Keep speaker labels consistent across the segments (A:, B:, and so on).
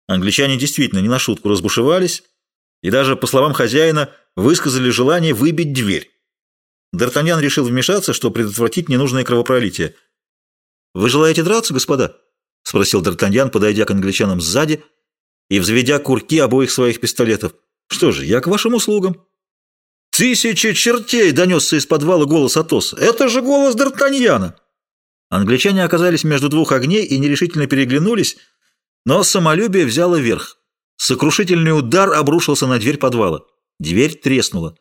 A: Англичане действительно не на шутку разбушевались и даже, по словам хозяина, высказали желание выбить дверь. Д'Артаньян решил вмешаться, чтобы предотвратить ненужное кровопролитие. «Вы желаете драться, господа?» — спросил Д'Артаньян, подойдя к англичанам сзади и взведя курки обоих своих пистолетов. «Что же, я к вашим услугам». «Тысячи чертей!» — донесся из подвала голос Атоса. «Это же голос Д'Артаньяна!» Англичане оказались между двух огней и нерешительно переглянулись, но самолюбие взяло верх. Сокрушительный удар обрушился на дверь подвала. Дверь треснула.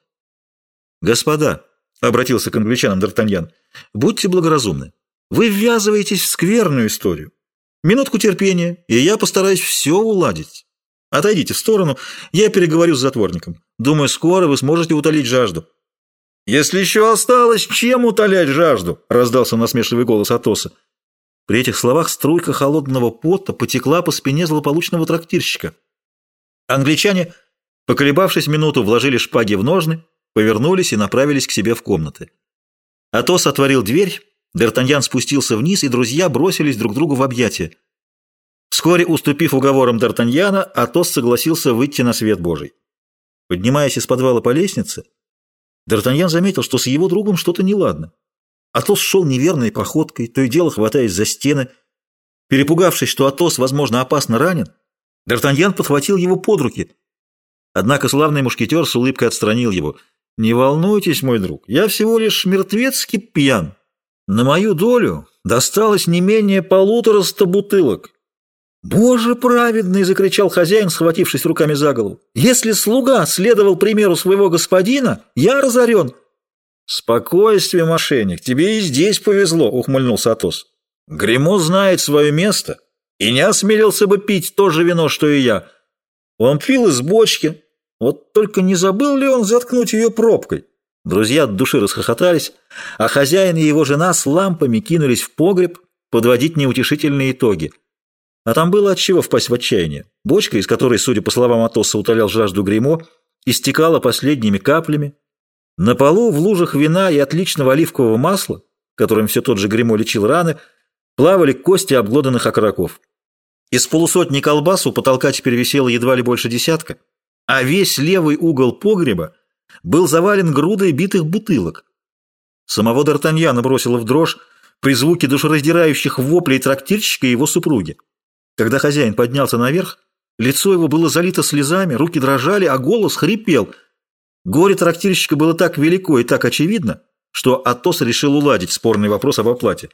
A: «Господа», — обратился к англичанам Д'Артаньян, — «будьте благоразумны. Вы ввязываетесь в скверную историю. Минутку терпения, и я постараюсь все уладить. Отойдите в сторону, я переговорю с затворником. Думаю, скоро вы сможете утолить жажду». «Если еще осталось, чем утолять жажду?» — раздался насмешливый голос Атоса. При этих словах струйка холодного пота потекла по спине злополучного трактирщика. Англичане, поколебавшись минуту, вложили шпаги в ножны, повернулись и направились к себе в комнаты. Атос отворил дверь, Д'Артаньян спустился вниз, и друзья бросились друг другу в объятия. Вскоре, уступив уговорам Д'Артаньяна, Атос согласился выйти на свет Божий. Поднимаясь из подвала по лестнице, Д'Артаньян заметил, что с его другом что-то неладно. Атос шел неверной походкой, то и дело хватаясь за стены. Перепугавшись, что Атос, возможно, опасно ранен, Д'Артаньян подхватил его под руки. Однако славный мушкетер с улыбкой отстранил его. «Не волнуйтесь, мой друг, я всего лишь мертвецки пьян. На мою долю досталось не менее 150 бутылок». «Боже праведный!» — закричал хозяин, схватившись руками за голову. «Если слуга следовал примеру своего господина, я разорен». «Спокойствие, мошенник, тебе и здесь повезло», — ухмыльнулся Атос. «Гримо знает свое место и не осмелился бы пить то же вино, что и я. Он пил из бочки, вот только не забыл ли он заткнуть ее пробкой?» Друзья от души расхохотались, а хозяин и его жена с лампами кинулись в погреб подводить неутешительные итоги. А там было от чего впасть в отчаяние. Бочка, из которой, судя по словам Атоса, утолял жажду Гримо, истекала последними каплями. На полу в лужах вина и отличного оливкового масла, которым все тот же Гримо лечил раны, плавали кости обглоданных окороков. Из полусотни колбас у потолка теперь висело едва ли больше десятка, а весь левый угол погреба был завален грудой битых бутылок. Самого Д'Артаньяна бросило в дрожь при звуке душераздирающих воплей трактирщика и его супруги. Когда хозяин поднялся наверх, лицо его было залито слезами, руки дрожали, а голос хрипел. Горе трактирщика было так велико и так очевидно, что Атос решил уладить спорный вопрос об оплате.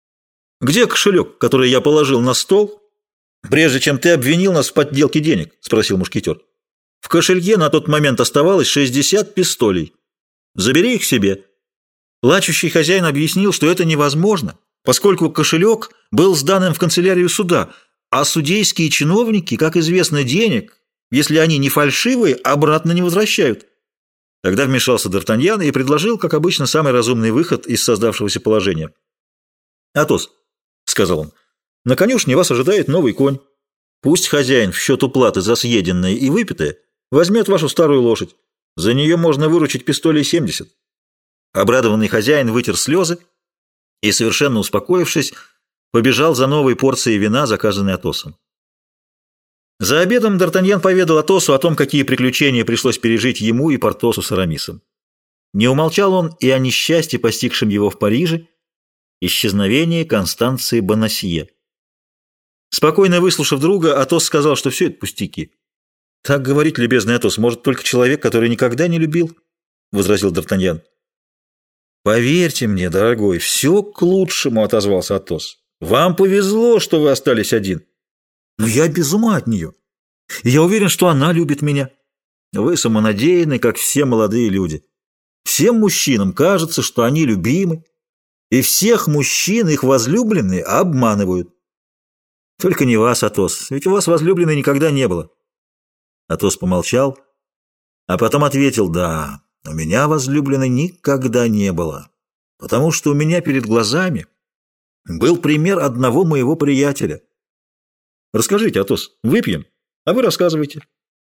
A: «Где кошелек, который я положил на стол, прежде чем ты обвинил нас в подделке денег?» – спросил мушкетер. «В кошельке на тот момент оставалось 60 пистолей. Забери их себе». Плачущий хозяин объяснил, что это невозможно, поскольку кошелек был сдан им в канцелярию суда, а судейские чиновники, как известно, денег, если они не фальшивые, обратно не возвращают. Тогда вмешался Д'Артаньян и предложил, как обычно, самый разумный выход из создавшегося положения. «Атос», — сказал он, — «на конюшне вас ожидает новый конь. Пусть хозяин в счет уплаты за съеденное и выпитое возьмет вашу старую лошадь. За нее можно выручить пистолей 70». Обрадованный хозяин вытер слезы и, совершенно успокоившись, побежал за новой порцией вина, заказанной Атосом. За обедом Д'Артаньян поведал Атосу о том, какие приключения пришлось пережить ему и Портосу с Арамисом. Не умолчал он и о несчастье, постигшем его в Париже, исчезновении Констанции Бонасье. Спокойно выслушав друга, Атос сказал, что все это пустяки. «Так говорить, любезный Атос, может только человек, который никогда не любил», — возразил Д'Артаньян. «Поверьте мне, дорогой, все к лучшему», — отозвался Атос. «Вам повезло, что вы остались один. Но я без ума от нее. И я уверен, что она любит меня. Вы самонадеянны, как все молодые люди. Всем мужчинам кажется, что они любимы, и всех мужчин их возлюбленные обманывают. Только не вас, Атос, ведь у вас возлюбленной никогда не было». Атос помолчал, а потом ответил: «Да, у меня возлюбленной никогда не было, потому что у меня перед глазами был пример одного моего приятеля». «Расскажите, Атос, выпьем, а вы рассказывайте».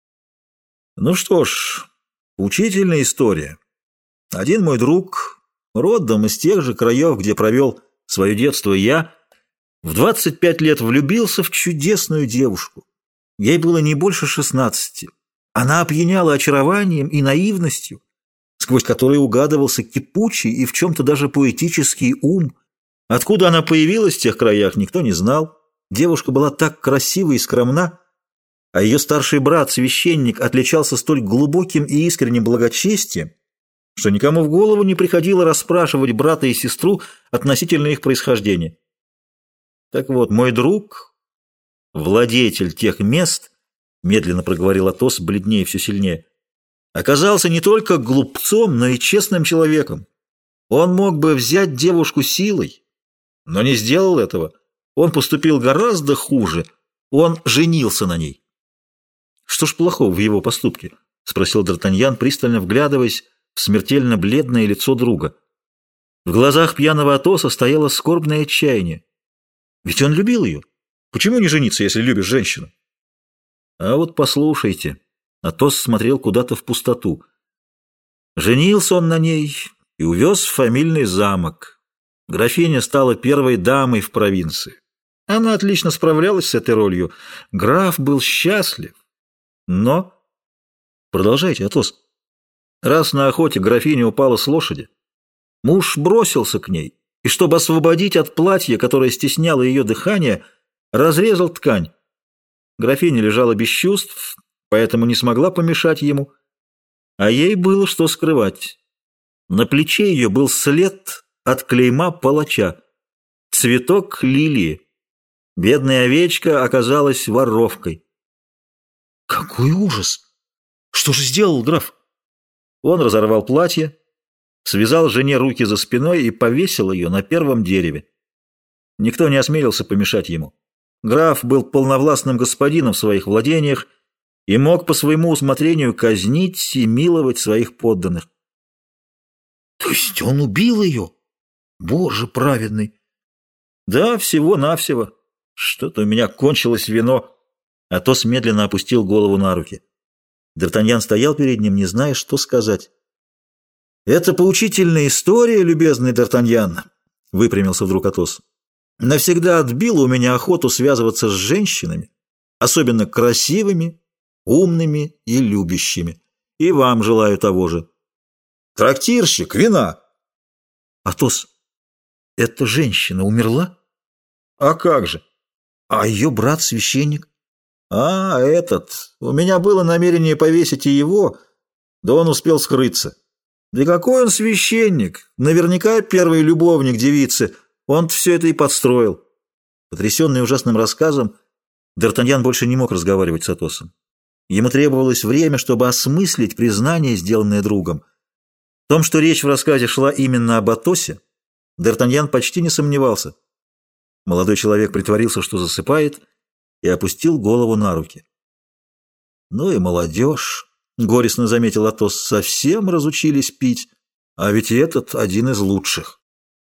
A: «Ну что ж, учительная история. Один мой друг, родом из тех же краев, где провел свое детство я, в 25 лет влюбился в чудесную девушку. Ей было не больше 16. Она опьяняла очарованием и наивностью, сквозь которые угадывался кипучий и в чем-то даже поэтический ум. Откуда она появилась в тех краях, никто не знал. Девушка была так красива и скромна, а ее старший брат, священник, отличался столь глубоким и искренним благочестием, что никому в голову не приходило расспрашивать брата и сестру относительно их происхождения. Так вот, мой друг, владетель тех мест, медленно проговорил Атос, бледнее все сильнее, оказался не только глупцом, но и честным человеком. Он мог бы взять девушку силой, но не сделал этого. Он поступил гораздо хуже. Он женился на ней. «Что ж плохого в его поступке?» — спросил Д'Артаньян, пристально вглядываясь в смертельно бледное лицо друга. В глазах пьяного Атоса стояло скорбное отчаяние. Ведь он любил ее. Почему не жениться, если любишь женщину? А вот послушайте. Атос смотрел куда-то в пустоту. Женился он на ней и увез в фамильный замок. Графиня стала первой дамой в провинции. Она отлично справлялась с этой ролью. Граф был счастлив. Но... Продолжайте, Атос. Раз на охоте графиня упала с лошади, муж бросился к ней и, чтобы освободить от платья, которое стесняло ее дыхание, разрезал ткань. Графиня лежала без чувств, поэтому не смогла помешать ему, а ей было что скрывать. На плече ее был след от клейма палача, цветок лилии. Бедная овечка оказалась воровкой. Какой ужас! Что же сделал граф? Он разорвал платье, связал жене руки за спиной и повесил ее на первом дереве. Никто не осмелился помешать ему. Граф был полновластным господином в своих владениях и мог по своему усмотрению казнить и миловать своих подданных. То есть он убил ее? Боже праведный! Да, всего-навсего. Что-то у меня кончилось вино. Атос медленно опустил голову на руки. Д'Артаньян стоял перед ним, не зная, что сказать. «Это поучительная история, любезный Д'Артаньян», — выпрямился вдруг Атос. «Навсегда отбила у меня охоту связываться с женщинами, особенно красивыми, умными и любящими. И вам желаю того же. Трактирщик, вина!» «Атос, эта женщина умерла?» «А как же? А ее брат-священник?» «А, этот. У меня было намерение повесить и его, да он успел скрыться. Да какой он священник? Наверняка первый любовник девицы. Он все это и подстроил». Потрясенный ужасным рассказом, Д'Артаньян больше не мог разговаривать с Атосом. Ему требовалось время, чтобы осмыслить признание, сделанное другом. В том, что речь в рассказе шла именно об Атосе, Д'Артаньян почти не сомневался. Молодой человек притворился, что засыпает, и опустил голову на руки. «Ну и молодежь», — горестно заметил Атос, — «совсем разучились пить, а ведь и этот один из лучших».